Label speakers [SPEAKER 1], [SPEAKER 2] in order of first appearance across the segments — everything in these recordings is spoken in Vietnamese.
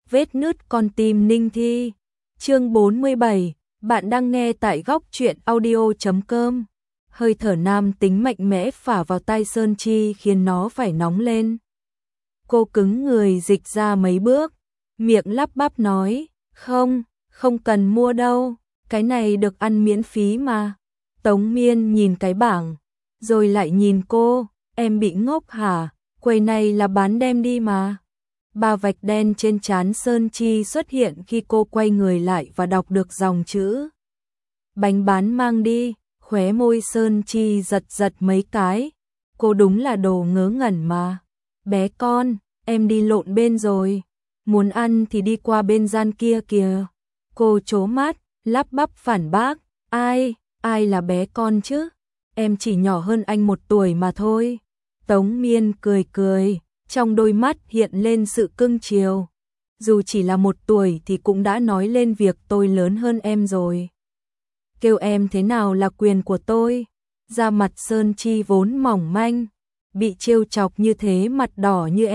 [SPEAKER 1] Vết nứt con tim Ninh Thi. Chương 47, bạn đang nghe tại góc truyện audio.com. Hơi thở nam tính mạnh mẽ phả vào tai Sơn Chi khiến nó phải nóng lên. Cô cứng người dịch ra mấy bước, miệng lắp bắp nói, không cần mua đâu, cái này được ăn miễn phí mà. Tống Miên nhìn cái bảng, rồi lại nhìn cô, em bị ngốc hả, quầy này là bán đem đi mà. Ba vạch đen trên trán Sơn Chi xuất hiện khi cô quay người lại và đọc được dòng chữ. Bánh bán mang đi, khóe môi Sơn Chi giật giật mấy cái. Cô đúng là đồ ngớ ngẩn mà. Bé con, em đi lộn bên rồi. Muốn ăn thì đi qua bên gian kia kìa. Cô trố mắt, lắp bắp phản bác. Ai là bé con chứ? Em chỉ nhỏ hơn anh 1 tuổi mà thôi. Tống Miên cười cười, trong đôi mắt hiện lên sự cưng chiều. Dù chỉ là 1 tuổi thì cũng đã nói lên việc tôi lớn hơn em rồi. Kêu em thế nào là quyền của tôi. Da mặt Sơn Chi vốn mỏng manh, bị trêu chọc như thế mặt đỏ như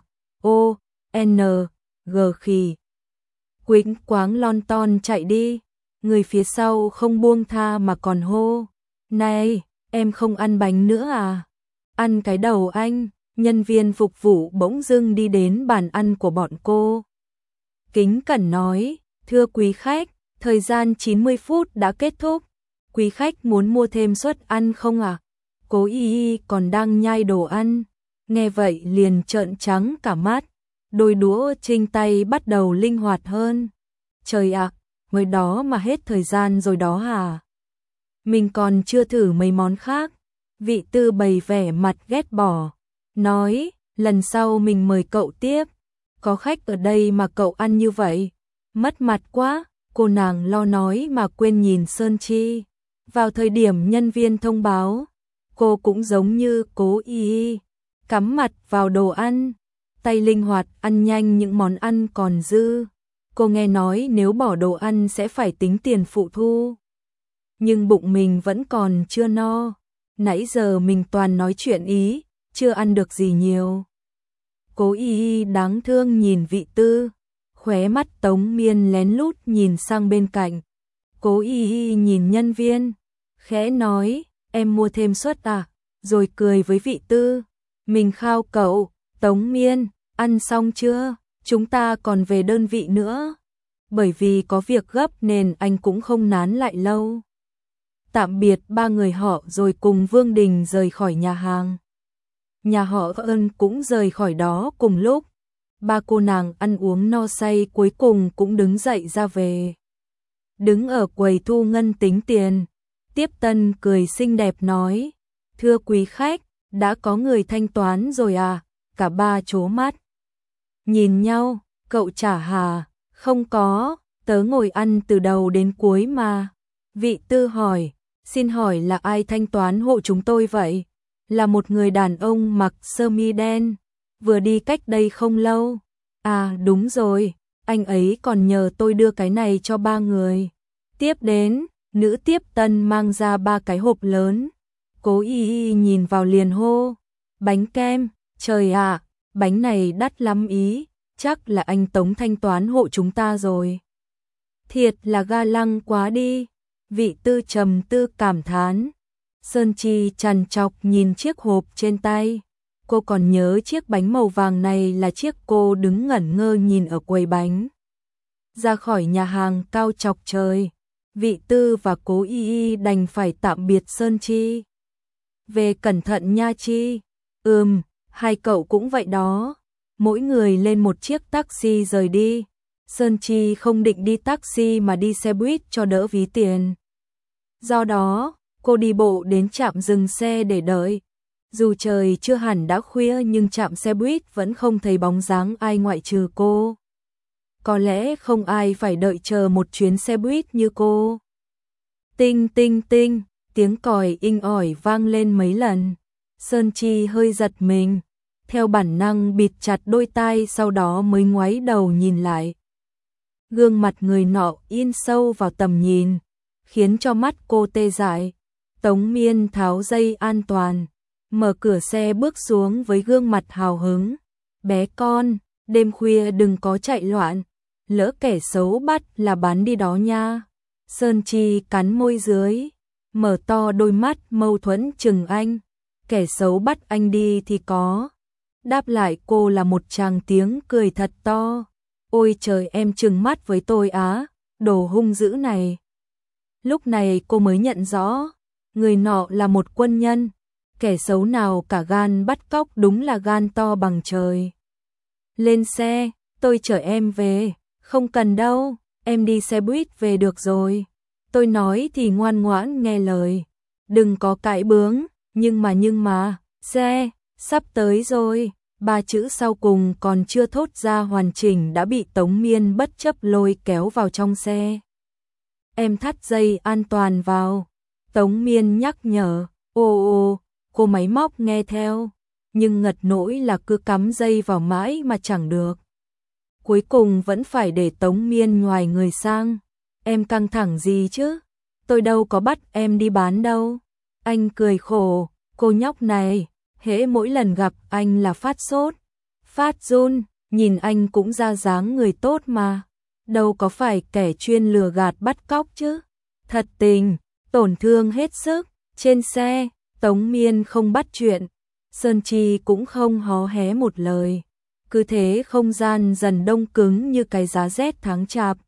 [SPEAKER 1] M.O.N.G khì. Quĩnh quáng lon ton chạy đi, người phía sau không buông tha mà còn hô. Này, em không ăn bánh nữa à? Ăn cái đầu anh. Nhân viên phục vụ bỗng dưng đi đến bàn ăn của bọn cô. Kính cẩn nói, thưa quý khách, thời gian 90 phút đã kết thúc. Quý khách muốn mua thêm suất ăn không ạ? Cố Y còn đang nhai đồ ăn. Nghe vậy liền trợn trắng cả mắt. Đôi đũa trên tay bắt đầu linh hoạt hơn. Trời ạ, mới đó mà hết thời gian rồi đó hả? Mình còn chưa thử mấy món khác. Vị Tư bày vẻ mặt ghét bỏ. Nói, lần sau mình mời cậu tiếp. Có khách ở đây mà cậu ăn như vậy. Mất mặt quá, cô nàng lo nói mà quên nhìn Sơn Chi. Vào thời điểm nhân viên thông báo, cô cũng giống như Cố Y, cắm mặt vào đồ ăn. Tay linh hoạt ăn nhanh những món ăn còn dư. Cô nghe nói nếu bỏ đồ ăn sẽ phải tính tiền phụ thu. Nhưng bụng mình vẫn còn chưa no. Nãy giờ mình toàn nói chuyện ý, chưa ăn được gì nhiều. Cố Y đáng thương nhìn Vị Tư, khóe mắt Tống Miên lén lút nhìn sang bên cạnh. Cố Y nhìn nhân viên, khẽ nói, em mua thêm suất à, rồi cười với Vị Tư. Mình khao cậu, Tống Miên, ăn xong chưa, chúng ta còn về đơn vị nữa. Bởi vì có việc gấp nên anh cũng không nán lại lâu. Tạm biệt 3 người họ rồi cùng Vương Đình rời khỏi nhà hàng. Nhà họ Ân cũng rời khỏi đó cùng lúc. 3 cô nàng ăn uống no say cuối cùng cũng đứng dậy ra về. Đứng ở quầy thu ngân tính tiền, Tiếp Tân cười xinh đẹp nói, thưa quý khách, đã có người thanh toán rồi à? Cả 3 trố mắt. Nhìn nhau, cậu trả hả? Không có, tớ ngồi ăn từ đầu đến cuối mà. Vị Tư hỏi, xin hỏi là ai thanh toán hộ chúng tôi vậy? Là một người đàn ông mặc sơ mi đen, vừa đi cách đây không lâu. À đúng rồi, anh ấy còn nhờ tôi đưa cái này cho 3 người. Tiếp đến, nữ Tiếp Tân mang ra 3 cái hộp lớn. Cố Y nhìn vào liền hô, bánh kem, trời ạ, bánh này đắt lắm ý, chắc là anh Tống thanh toán hộ chúng ta rồi. Thiệt là ga lăng quá đi. Vị Tư trầm tư cảm thán. Sơn Chi trằn trọc nhìn chiếc hộp trên tay. Cô còn nhớ chiếc bánh màu vàng này là chiếc cô đứng ngẩn ngơ nhìn ở quầy bánh. Ra khỏi nhà hàng cao chọc trời, Vị Tư và Cố Y đành phải tạm biệt Sơn Chi. Về cẩn thận nha Chi. Hai cậu cũng vậy đó. Mỗi người lên một chiếc taxi rời đi. Sơn Chi không định đi taxi mà đi xe buýt cho đỡ ví tiền. Do đó, cô đi bộ đến trạm dừng xe để đợi. Dù trời chưa hẳn đã khuya nhưng trạm xe buýt vẫn không thấy bóng dáng ai ngoại trừ cô. Có lẽ không ai phải đợi chờ một chuyến xe buýt như cô. Tinh tinh tinh, tiếng còi inh ỏi vang lên mấy lần. Sơn Chi hơi giật mình, theo bản năng bịt chặt đôi tai sau đó mới ngoáy đầu nhìn lại. Gương mặt người nọ in sâu vào tầm nhìn, khiến cho mắt cô tê dại. Tống Miên tháo dây an toàn, mở cửa xe bước xuống với gương mặt hào hứng. Bé con, đêm khuya đừng có chạy loạn, lỡ kẻ xấu bắt là bán đi đó nha. Sơn Chi cắn môi dưới, mở to đôi mắt mâu thuẫn chừng anh, kẻ xấu bắt anh đi thì có. Đáp lại cô là một tràng tiếng cười thật to. Ôi trời, em trừng mắt với tôi á, đồ hung dữ này. Lúc này cô mới nhận rõ, người nọ là một quân nhân, kẻ xấu nào cả gan bắt cóc đúng là gan to bằng trời. Lên xe, tôi chở em về. Không cần đâu, em đi xe buýt về được rồi. Tôi nói thì ngoan ngoãn nghe lời, đừng có cãi bướng. Nhưng mà, xe, sắp tới rồi. 3 chữ sau cùng còn chưa thốt ra hoàn chỉnh đã bị Tống Miên bất chấp lôi kéo vào trong xe. Em thắt dây an toàn vào. Tống Miên nhắc nhở. Ồ, cô máy móc nghe theo, nhưng ngật nỗi là cứ cắm dây vào mãi mà chẳng được. Cuối cùng vẫn phải để Tống Miên nhoài người sang. Em căng thẳng gì chứ? Tôi đâu có bắt em đi bán đâu. Anh cười khổ, cô nhóc này, hễ mỗi lần gặp anh là phát sốt, phát run, nhìn anh cũng ra dáng người tốt mà. Đâu có phải kẻ chuyên lừa gạt bắt cóc chứ. Thật tình, tổn thương hết sức. Trên xe, Tống Miên không bắt chuyện, Sơn Chi cũng không hó hé một lời. Cứ thế không gian dần đông cứng như cái giá rét tháng chạp.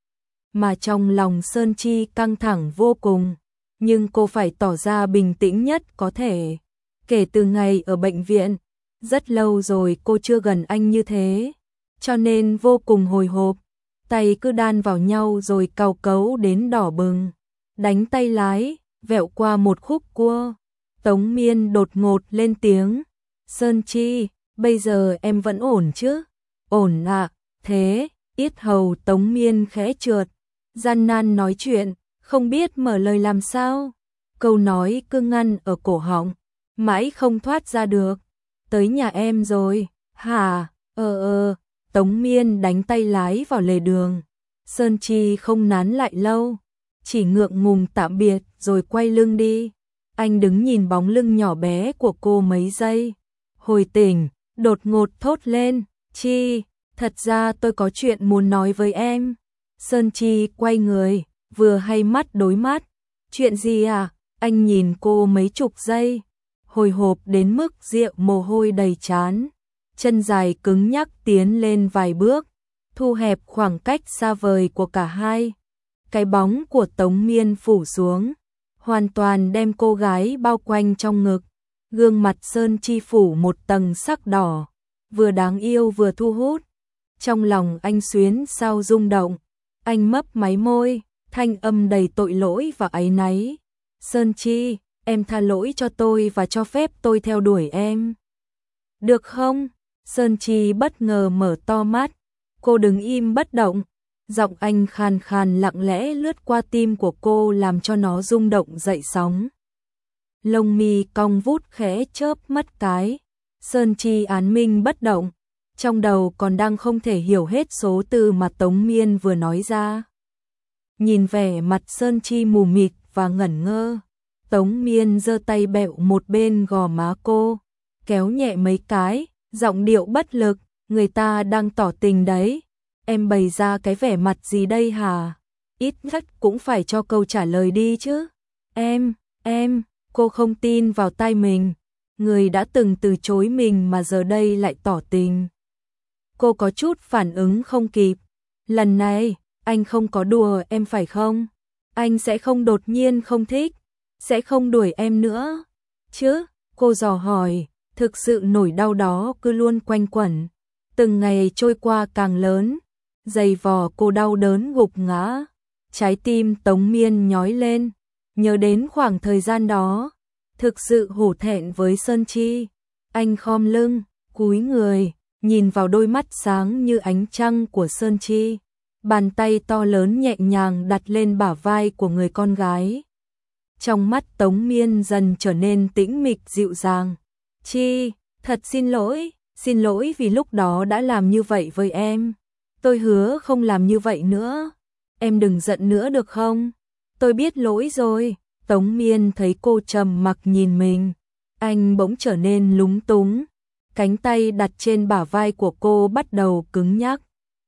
[SPEAKER 1] Mà trong lòng Sơn Chi căng thẳng vô cùng, nhưng cô phải tỏ ra bình tĩnh nhất có thể. Kể từ ngày ở bệnh viện, rất lâu rồi cô chưa gần anh như thế, cho nên vô cùng hồi hộp, tay cứ đan vào nhau rồi cau cấu đến đỏ bừng. Đánh tay lái, vẹo qua một khúc cua, Tống Miên đột ngột lên tiếng. Sơn Chi, bây giờ em vẫn ổn chứ? Ổn ạ. Thế, yết hầu Tống Miên khẽ trượt, gian nan nói chuyện, không biết mở lời làm sao. Câu nói cứ ngăn ở cổ họng, mãi không thoát ra được. Tới nhà em rồi, hả? Tống Miên đánh tay lái vào lề đường. Sơn Chi không nán lại lâu, chỉ ngượng ngùng tạm biệt rồi quay lưng đi. Anh đứng nhìn bóng lưng nhỏ bé của cô mấy giây. Hồi tỉnh, đột ngột thốt lên, Chi, thật ra tôi có chuyện muốn nói với em. Sơn Chi quay người, vừa hay mắt đối mắt. Chuyện gì à? Anh nhìn cô mấy chục giây, hồi hộp đến mức rượu mồ hôi đầy trán. Chân dài cứng nhắc tiến lên vài bước, thu hẹp khoảng cách xa vời của cả hai. Cái bóng của Tống Miên phủ xuống, hoàn toàn đem cô gái bao quanh trong ngực. Gương mặt Sơn Chi phủ một tầng sắc đỏ, vừa đáng yêu vừa thu hút. Trong lòng anh xuyến sao rung động, anh mấp máy môi, thanh âm đầy tội lỗi và áy náy. Sơn Chi, em tha lỗi cho tôi và cho phép tôi theo đuổi em. Được không? Sơn Chi bất ngờ mở to mắt, cô đứng im bất động. Giọng anh khàn khàn lặng lẽ lướt qua tim của cô làm cho nó rung động dậy sóng. Lông mi cong vút khẽ chớp mắt cái. Sơn Chi án minh bất động, trong đầu còn đang không thể hiểu hết số từ mà Tống Miên vừa nói ra. Nhìn vẻ mặt Sơn Chi mù mịt và ngẩn ngơ, Tống Miên giơ tay bẹo một bên gò má cô, kéo nhẹ mấy cái, giọng điệu bất lực, người ta đang tỏ tình đấy. Em bày ra cái vẻ mặt gì đây hả? Ít nhất cũng phải cho câu trả lời đi chứ. Em, cô không tin vào tai mình. Người đã từng từ chối mình mà giờ đây lại tỏ tình. Cô có chút phản ứng không kịp. Lần này, anh không có đùa em phải không? Anh sẽ không đột nhiên không thích, sẽ không đuổi em nữa, chứ? Cô dò hỏi, thực sự nỗi đau đó cứ luôn quanh quẩn. Từng ngày trôi qua càng lớn, giày vò cô đau đớn gục ngã. Trái tim Tống Miên nhói lên, nhớ đến khoảng thời gian đó, thực sự hổ thẹn với Sơn Chi. Anh khom lưng, cúi người, nhìn vào đôi mắt sáng như ánh trăng của Sơn Chi. Bàn tay to lớn nhẹ nhàng đặt lên bả vai của người con gái. Trong mắt Tống Miên dần trở nên tĩnh mịch dịu dàng. Chi, thật xin lỗi vì lúc đó đã làm như vậy với em. Tôi hứa không làm như vậy nữa. Em đừng giận nữa được không? Tôi biết lỗi rồi. Tống Miên thấy cô trầm mặc nhìn mình, anh bỗng trở nên lúng túng. cánh tay đặt trên bả vai của cô bắt đầu cứng nhắc.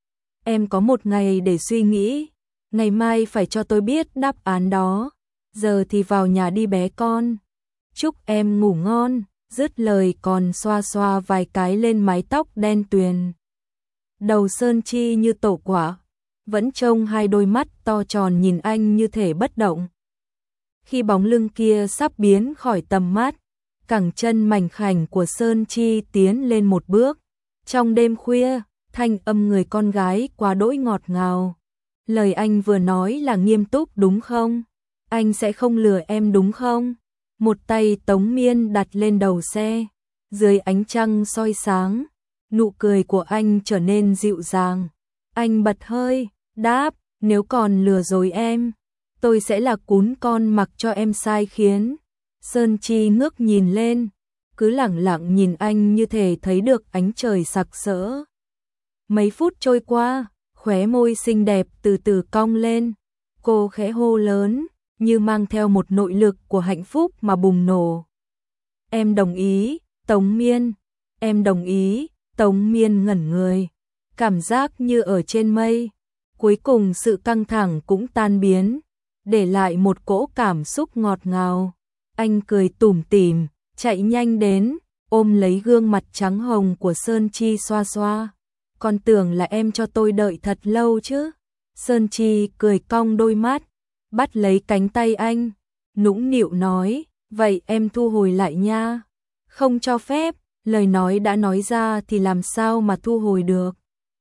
[SPEAKER 1] Em có một ngày để suy nghĩ, ngày mai phải cho tôi biết đáp án đó. Giờ thì vào nhà đi bé con. Chúc em ngủ ngon, dứt lời còn xoa xoa vài cái lên mái tóc đen tuyền. Đầu Sơn Chi như tổ quả, vẫn trông hai đôi mắt to tròn nhìn anh như thể bất động. Khi bóng lưng kia sắp biến khỏi tầm mắt, cẳng chân mảnh khảnh của Sơn Chi tiến lên một bước. Trong đêm khuya, thanh âm người con gái quá đỗi ngọt ngào. Lời anh vừa nói là nghiêm túc đúng không? Anh sẽ không lừa em đúng không? Một tay Tống Miên đặt lên đầu xe, dưới ánh trăng soi sáng, nụ cười của anh trở nên dịu dàng. Anh bật hơi, đáp, nếu còn lừa dối em, tôi sẽ là cún con mặc cho em sai khiến. Sơn Chi ngước nhìn lên, cứ lẳng lặng nhìn anh như thể thấy được ánh trời sặc sỡ. Mấy phút trôi qua, khóe môi xinh đẹp từ từ cong lên, cô khẽ hô lớn, như mang theo một nội lực của hạnh phúc mà bùng nổ. Em đồng ý, Tống Miên. Em đồng ý, Tống Miên ngẩn người, cảm giác như ở trên mây. Cuối cùng sự căng thẳng cũng tan biến, để lại một cỗ cảm xúc ngọt ngào. Anh cười tủm tỉm, chạy nhanh đến, ôm lấy gương mặt trắng hồng của Sơn Chi xoa xoa. Con tưởng là em cho tôi đợi thật lâu chứ. Sơn Chi cười cong đôi mắt, bắt lấy cánh tay anh, nũng nịu nói, vậy em thu hồi lại nha. Không cho phép, lời nói đã nói ra thì làm sao mà thu hồi được.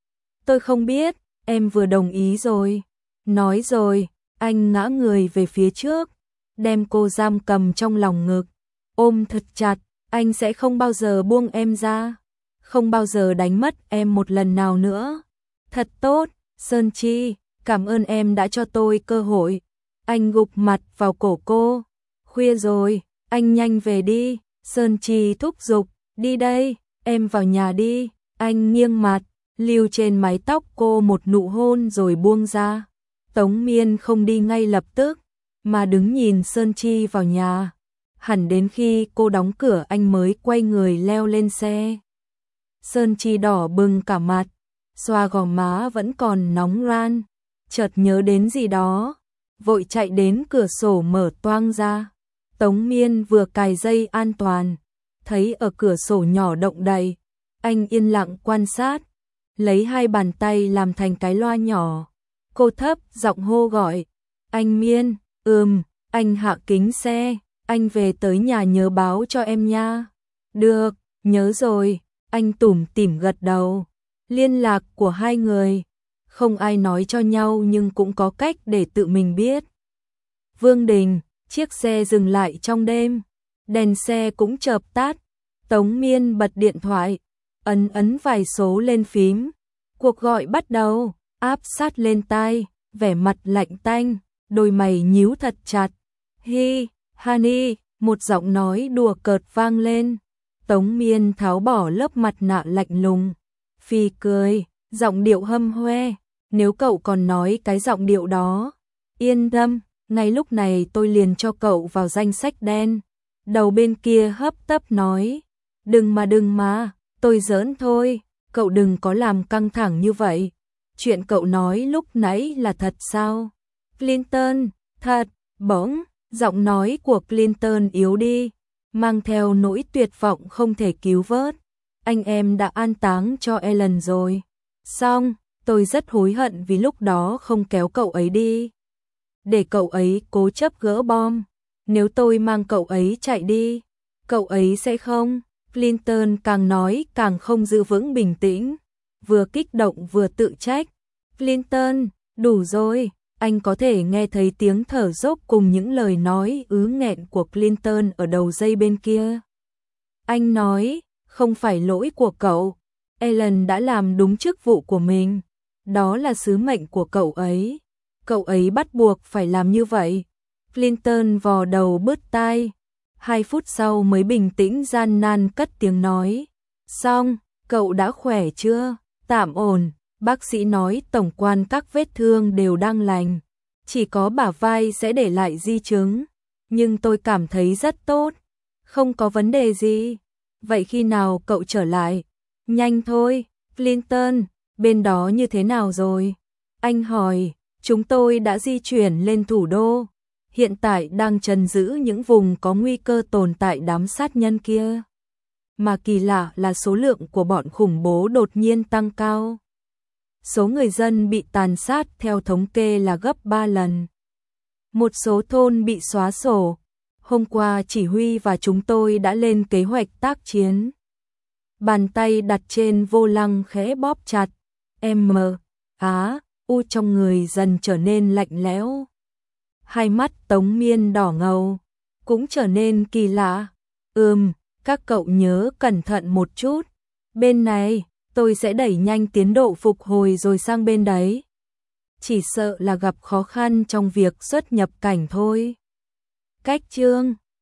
[SPEAKER 1] Tôi không biết, em vừa đồng ý rồi. Nói rồi, anh ngã người về phía trước, đem cô giam cầm trong lòng ngực, ôm thật chặt, anh sẽ không bao giờ buông em ra, không bao giờ đánh mất em một lần nào nữa. Thật tốt, Sơn Chi, cảm ơn em đã cho tôi cơ hội. Anh gục mặt vào cổ cô. Khuya rồi, anh nhanh về đi. Sơn Chi thúc giục, đi đây, em vào nhà đi. Anh nghiêng mặt, lưu trên mái tóc cô một nụ hôn rồi buông ra. Tống Miên không đi ngay lập tức, mà đứng nhìn Sơn Chi vào nhà. Hẳn đến khi cô đóng cửa anh mới quay người leo lên xe. Sơn Chi đỏ bừng cả mặt, xoa gò má vẫn còn nóng ran, chợt nhớ đến gì đó, vội chạy đến cửa sổ mở toang ra. Tống Miên vừa cài dây an toàn, thấy ở cửa sổ nhỏ động đậy, anh yên lặng quan sát, lấy hai bàn tay làm thành cái loa nhỏ. Cô thấp giọng hô gọi, anh Miên. Anh hạ kính xe, anh về tới nhà nhớ báo cho em nha. Được, nhớ rồi, anh tủm tỉm gật đầu. Liên lạc của hai người, không ai nói cho nhau nhưng cũng có cách để tự mình biết. Vương Đình, chiếc xe dừng lại trong đêm, đèn xe cũng chợp tắt. Tống Miên bật điện thoại, ấn vài số lên phím. Cuộc gọi bắt đầu, áp sát lên tai, vẻ mặt lạnh tanh, đôi mày nhíu thật chặt. Hi, honey, một giọng nói đùa cợt vang lên. Tống Miên tháo bỏ lớp mặt nạ lạnh lùng, phì cười, giọng điệu hâm hoe. Nếu cậu còn nói cái giọng điệu đó, yên tâm, ngay lúc này tôi liền cho cậu vào danh sách đen. Đầu bên kia hấp tấp nói, đừng mà, tôi giỡn thôi, cậu đừng có làm căng thẳng như vậy. Chuyện cậu nói lúc nãy là thật sao? Clinton, thật. Bỗng, giọng nói của Clinton yếu đi, mang theo nỗi tuyệt vọng không thể cứu vớt. Anh em đã an táng cho Ellen rồi. Xong, tôi rất hối hận vì lúc đó không kéo cậu ấy đi, để cậu ấy cố chấp gỡ bom. Nếu tôi mang cậu ấy chạy đi, cậu ấy sẽ không. Clinton càng nói càng không giữ vững bình tĩnh, vừa kích động vừa tự trách. Clinton, đủ rồi. Anh có thể nghe thấy tiếng thở dốc cùng những lời nói ứ nghẹn của Clinton ở đầu dây bên kia. Anh nói, không phải lỗi của cậu. Ellen đã làm đúng chức vụ của mình. Đó là sứ mệnh của cậu ấy. Cậu ấy bắt buộc phải làm như vậy. Clinton vò đầu bứt tai. 2 phút sau mới bình tĩnh gian nan cất tiếng nói. Xong, cậu đã khỏe chưa? Tạm ổn. Bác sĩ nói tổng quan các vết thương đều đang lành, chỉ có bả vai sẽ để lại di chứng, nhưng tôi cảm thấy rất tốt, không có vấn đề gì. Vậy khi nào cậu trở lại? Nhanh thôi, Clinton, bên đó như thế nào rồi? Anh hỏi, chúng tôi đã di chuyển lên thủ đô. Hiện tại đang trấn giữ những vùng có nguy cơ tồn tại đám sát nhân kia. Mà kỳ lạ là số lượng của bọn khủng bố đột nhiên tăng cao. Số người dân bị tàn sát theo thống kê là gấp 3 lần. Một số thôn bị xóa sổ. Hôm qua chỉ huy và chúng tôi đã lên kế hoạch tác chiến. Bàn tay đặt trên vô lăng khẽ bóp chặt. U trong người dần trở nên lạnh lẽo. Hai mắt Tống Miên đỏ ngầu, cũng trở nên kỳ lạ. Các cậu nhớ cẩn thận một chút. Bên này, tôi sẽ đẩy nhanh tiến độ phục hồi rồi sang bên đấy. Chỉ sợ là gặp khó khăn trong việc xuất nhập cảnh thôi. Cách chương